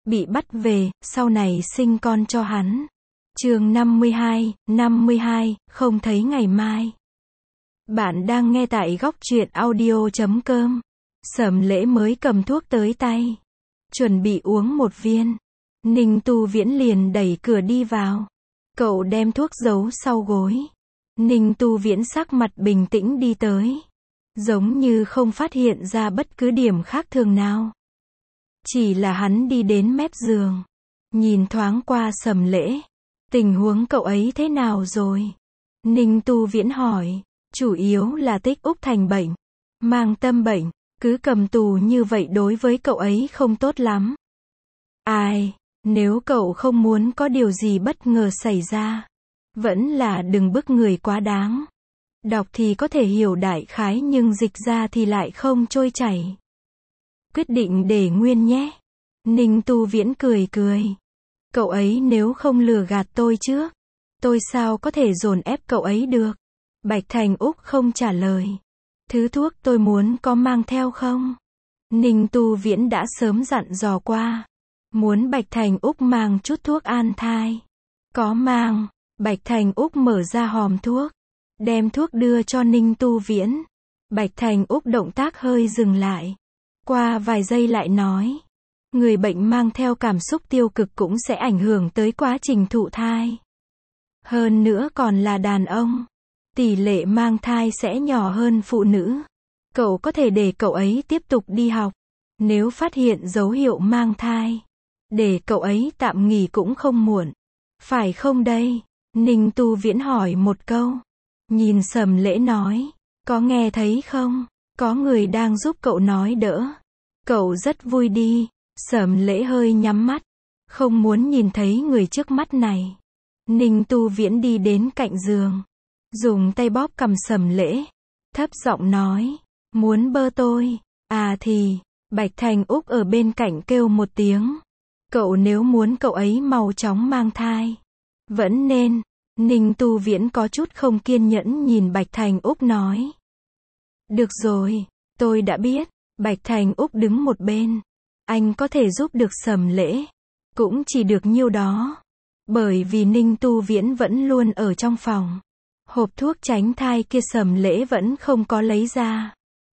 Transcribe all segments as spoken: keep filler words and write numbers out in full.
bị bắt về, sau này sinh con cho hắn. Chương năm mươi hai, năm mươi hai, không thấy ngày mai. Bạn đang nghe tại góc truyện audio chấm com. Sầm Lễ mới cầm thuốc tới tay, chuẩn bị uống một viên. Ninh Tu Viễn liền đẩy cửa đi vào. Cậu đem thuốc giấu sau gối. Ninh Tu Viễn sắc mặt bình tĩnh đi tới, giống như không phát hiện ra bất cứ điểm khác thường nào. Chỉ là hắn đi đến mép giường, nhìn thoáng qua Sầm Lễ. Tình huống cậu ấy thế nào rồi? Ninh Tu Viễn hỏi. Chủ yếu là Tích Úc thành bệnh, mang tâm bệnh, cứ cầm tù như vậy đối với cậu ấy không tốt lắm. Ai, nếu cậu không muốn có điều gì bất ngờ xảy ra, vẫn là đừng bức người quá đáng. Đọc thì có thể hiểu đại khái nhưng dịch ra thì lại không trôi chảy. Quyết định để nguyên nhé. Ninh Tu Viễn cười cười. Cậu ấy nếu không lừa gạt tôi trước, tôi sao có thể dồn ép cậu ấy được? Bạch Thành Úc không trả lời. Thứ thuốc tôi muốn có mang theo không? Ninh Tu Viễn đã sớm dặn dò qua, muốn Bạch Thành Úc mang chút thuốc an thai. Có mang. Bạch Thành Úc mở ra hòm thuốc, đem thuốc đưa cho Ninh Tu Viễn. Bạch Thành Úc động tác hơi dừng lại, qua vài giây lại nói. Người bệnh mang theo cảm xúc tiêu cực cũng sẽ ảnh hưởng tới quá trình thụ thai. Hơn nữa còn là đàn ông, tỷ lệ mang thai sẽ nhỏ hơn phụ nữ. Cậu có thể để cậu ấy tiếp tục đi học. Nếu phát hiện dấu hiệu mang thai, để cậu ấy tạm nghỉ cũng không muộn. Phải không đây? Ninh Tu Viễn hỏi một câu. Nhìn Sầm Lễ nói. Có nghe thấy không? Có người đang giúp cậu nói đỡ. Cậu rất vui đi. Sầm Lễ hơi nhắm mắt, không muốn nhìn thấy người trước mắt này. Ninh Tu Viễn đi đến cạnh giường, dùng tay bóp cằm Sầm Lễ, thấp giọng nói. Muốn bơ tôi? À thì. Bạch Thành Úc ở bên cạnh kêu một tiếng. Cậu nếu muốn cậu ấy mau chóng mang thai, vẫn nên. Ninh Tu Viễn có chút không kiên nhẫn nhìn Bạch Thành Úc nói. Được rồi, tôi đã biết. Bạch Thành Úc đứng một bên. Anh có thể giúp được Sầm Lễ, cũng chỉ được nhiêu đó. Bởi vì Ninh Tu Viễn vẫn luôn ở trong phòng. Hộp thuốc tránh thai kia Sầm Lễ vẫn không có lấy ra.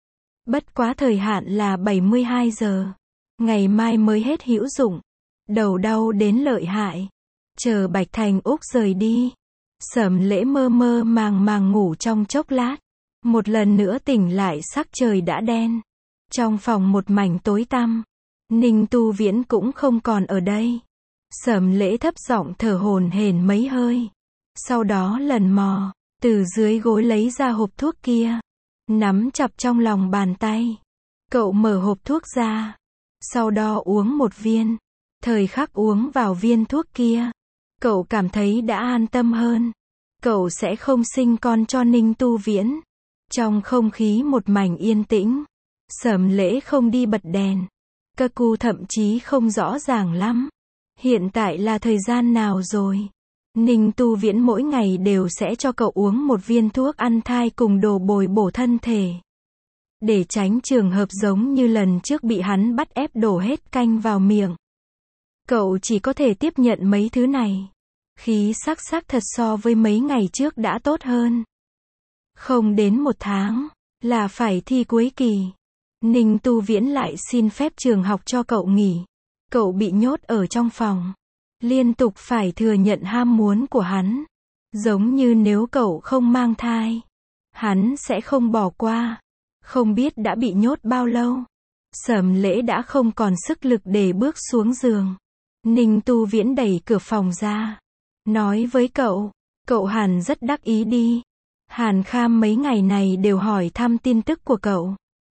Bất quá thời hạn là bảy mươi hai giờ. Ngày mai mới hết hữu dụng. Đầu đau đến lợi hại. Chờ Bạch Thành Úc rời đi, Sầm Lễ mơ mơ màng màng ngủ trong chốc lát. Một lần nữa tỉnh lại sắc trời đã đen. Trong phòng một mảnh tối tăm. Ninh Tu Viễn cũng không còn ở đây. Sầm Lễ thấp giọng thở hổn hển mấy hơi. Sau đó lần mò, từ dưới gối lấy ra hộp thuốc kia. Nắm chặt trong lòng bàn tay. Cậu mở hộp thuốc ra. Sau đó uống một viên. Thời khắc uống vào viên thuốc kia, cậu cảm thấy đã an tâm hơn. Cậu sẽ không sinh con cho Ninh Tu Viễn. Trong không khí một mảnh yên tĩnh, Sầm Lễ không đi bật đèn. Cơ cu thậm chí không rõ ràng lắm. Hiện tại là thời gian nào rồi? Ninh Tu Viễn mỗi ngày đều sẽ cho cậu uống một viên thuốc ăn thai cùng đồ bồi bổ thân thể. Để tránh trường hợp giống như lần trước bị hắn bắt ép đổ hết canh vào miệng. Cậu chỉ có thể tiếp nhận mấy thứ này. Khí sắc sắc thật so với mấy ngày trước đã tốt hơn. Không đến một tháng, là phải thi cuối kỳ. Ninh Tu Viễn lại xin phép trường học cho cậu nghỉ. Cậu bị nhốt ở trong phòng, liên tục phải thừa nhận ham muốn của hắn. Giống như nếu cậu không mang thai, hắn sẽ không bỏ qua. Không biết đã bị nhốt bao lâu. Sầm Lễ đã không còn sức lực để bước xuống giường. Ninh Tu Viễn đẩy cửa phòng ra, nói với cậu. Cậu hẳn rất đắc ý đi. Hàn Kham mấy ngày này đều hỏi thăm tin tức của cậu.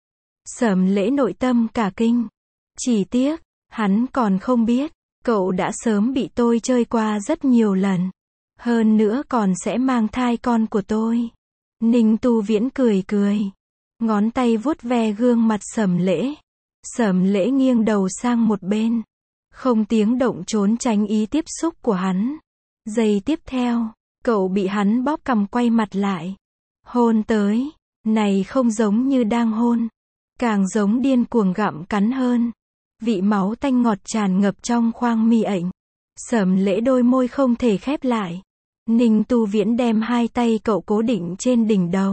Sầm Lễ nội tâm cả kinh. Chỉ tiếc, hắn còn không biết, cậu đã sớm bị tôi chơi qua rất nhiều lần. Hơn nữa còn sẽ mang thai con của tôi. Ninh Tu Viễn cười cười, ngón tay vuốt ve gương mặt Sầm Lễ. Sầm Lễ nghiêng đầu sang một bên, không tiếng động trốn tránh ý tiếp xúc của hắn. Giây tiếp theo, cậu bị hắn bóp cằm quay mặt lại. Hôn tới, này không giống như đang hôn, càng giống điên cuồng gặm cắn hơn. Vị máu tanh ngọt tràn ngập trong khoang mi ảnh. Sẩm Lễ đôi môi không thể khép lại. Ninh Tu Viễn đem hai tay cậu cố định trên đỉnh đầu.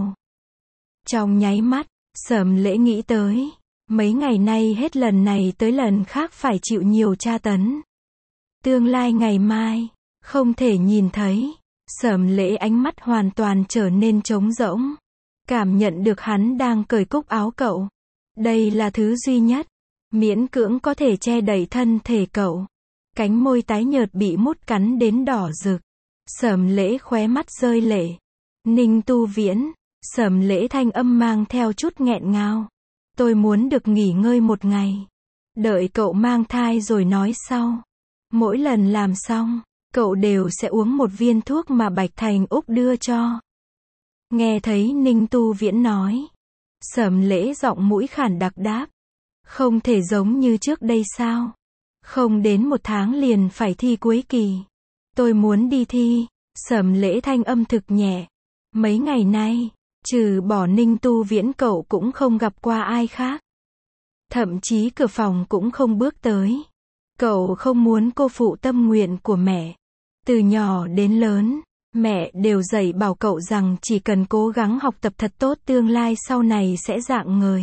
Trong nháy mắt, Sẩm Lễ nghĩ tới, mấy ngày nay hết lần này tới lần khác phải chịu nhiều tra tấn. Tương lai ngày mai, không thể nhìn thấy. Sẩm Lễ ánh mắt hoàn toàn trở nên trống rỗng. Cảm nhận được hắn đang cởi cúc áo cậu. Đây là thứ duy nhất, miễn cưỡng có thể che đậy thân thể cậu. Cánh môi tái nhợt bị mút cắn đến đỏ rực. Sẩm Lễ khóe mắt rơi lệ. Ninh Tu Viễn, Sẩm Lễ thanh âm mang theo chút nghẹn ngào. Tôi muốn được nghỉ ngơi một ngày. Đợi cậu mang thai rồi nói sau. Mỗi lần làm xong, cậu đều sẽ uống một viên thuốc mà Bạch Thành Úc đưa cho. Nghe thấy Ninh Tu Viễn nói. Sẩm Lễ giọng mũi khản đặc đáp. Không thể giống như trước đây sao? Không đến một tháng liền phải thi cuối kỳ. Tôi muốn đi thi. Sẩm Lễ thanh âm thực nhẹ. Mấy ngày nay, trừ bỏ Ninh Tu Viễn cậu cũng không gặp qua ai khác. Thậm chí cửa phòng cũng không bước tới. Cậu không muốn cô phụ tâm nguyện của mẹ. Từ nhỏ đến lớn, mẹ đều dạy bảo cậu rằng chỉ cần cố gắng học tập thật tốt tương lai sau này sẽ rạng ngời.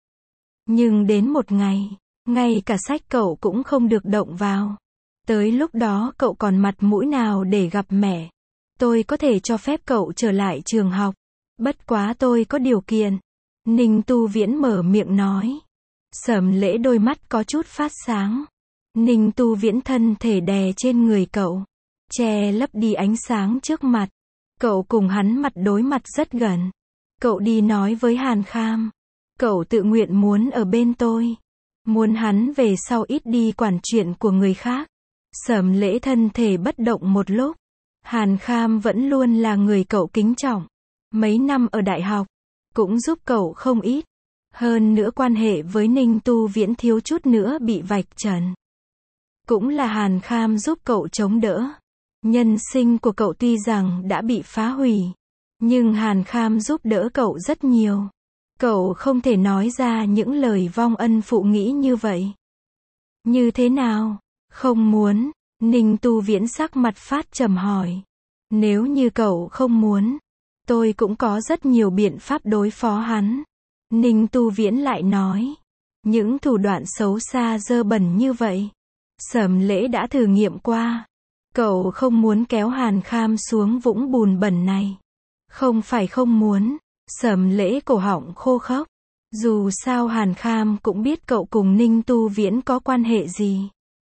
Nhưng đến một ngày, ngay cả sách cậu cũng không được động vào. Tới lúc đó cậu còn mặt mũi nào để gặp mẹ. Tôi có thể cho phép cậu trở lại trường học. Bất quá tôi có điều kiện. Ninh Tu Viễn mở miệng nói. Sẩm Lễ đôi mắt có chút phát sáng. Ninh Tu Viễn thân thể đè trên người cậu. Che lấp đi ánh sáng trước mặt. Cậu cùng hắn mặt đối mặt rất gần. Cậu đi nói với Hàn Kham. Cậu tự nguyện muốn ở bên tôi. Muốn hắn về sau ít đi quản chuyện của người khác. Sẩm Lễ thân thể bất động một lúc. Hàn Kham vẫn luôn là người cậu kính trọng. Mấy năm ở đại học, cũng giúp cậu không ít. Hơn nữa quan hệ với Ninh Tu Viễn thiếu chút nữa bị vạch trần. Cũng là Hàn Kham giúp cậu chống đỡ. Nhân sinh của cậu tuy rằng đã bị phá hủy, nhưng Hàn Kham giúp đỡ cậu rất nhiều. Cậu không thể nói ra những lời vong ân phụ nghĩa như vậy. Như thế nào? Không muốn. Ninh Tu Viễn sắc mặt phát trầm hỏi. Nếu như cậu không muốn, tôi cũng có rất nhiều biện pháp đối phó hắn. Ninh Tu Viễn lại nói. Những thủ đoạn xấu xa dơ bẩn như vậy, Sẩm Lễ đã thử nghiệm qua. Cậu không muốn kéo Hàn Kham xuống vũng bùn bẩn này. Không phải không muốn. Sẩm Lễ cổ họng khô khốc. Dù sao Hàn Kham cũng biết cậu cùng Ninh Tu Viễn có quan hệ gì.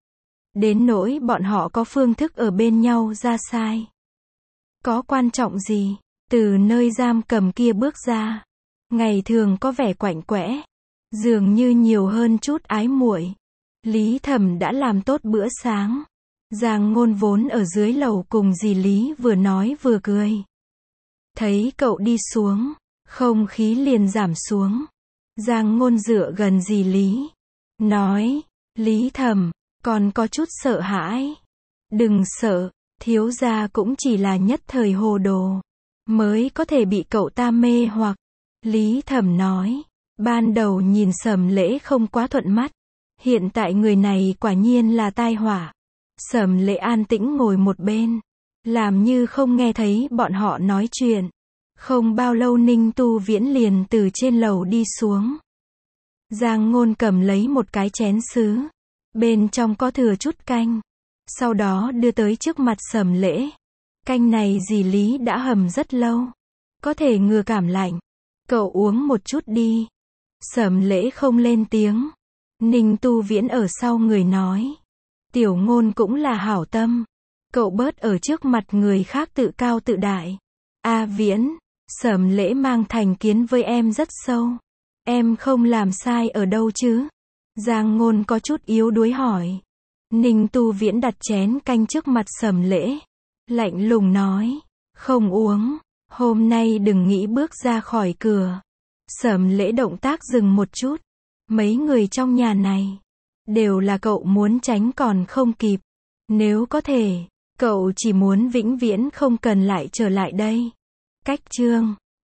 Đến nỗi bọn họ có phương thức ở bên nhau ra sai. Có quan trọng gì? Từ nơi giam cầm kia bước ra. Ngày thường có vẻ quạnh quẽ. Dường như nhiều hơn chút ái muội. Lý Thẩm đã làm tốt bữa sáng. Giang Ngôn vốn ở dưới lầu cùng dì Lý vừa nói vừa cười. Thấy cậu đi xuống, không khí liền giảm xuống. Giang Ngôn dựa gần dì Lý. Nói, Lý Thẩm, còn có chút sợ hãi. Đừng sợ, thiếu gia cũng chỉ là nhất thời hồ đồ. Mới có thể bị cậu ta mê hoặc. Lý Thẩm nói, ban đầu nhìn Sẩm Lễ không quá thuận mắt. Hiện tại người này quả nhiên là tai họa. Sẩm Lễ an tĩnh ngồi một bên. Làm như không nghe thấy bọn họ nói chuyện. Không bao lâu Ninh Tu Viễn liền từ trên lầu đi xuống. Giang Ngôn cầm lấy một cái chén sứ. Bên trong có thừa chút canh. Sau đó đưa tới trước mặt Sẩm Lễ. Canh này dì Lý đã hầm rất lâu. Có thể ngừa cảm lạnh. Cậu uống một chút đi. Sẩm Lễ không lên tiếng. Ninh Tu Viễn ở sau người nói. Tiểu Ngôn cũng là hảo tâm. Cậu bớt ở trước mặt người khác tự cao tự đại. A Viễn, Sẩm Lễ mang thành kiến với em rất sâu. Em không làm sai ở đâu chứ? Giang Ngôn có chút yếu đuối hỏi. Ninh Tu Viễn đặt chén canh trước mặt Sẩm Lễ. Lạnh lùng nói. Không uống. Hôm nay đừng nghĩ bước ra khỏi cửa. Sẩm Lễ động tác dừng một chút. Mấy người trong nhà này đều là cậu muốn tránh còn không kịp. Nếu có thể, cậu chỉ muốn vĩnh viễn không cần lại trở lại đây. Cách chương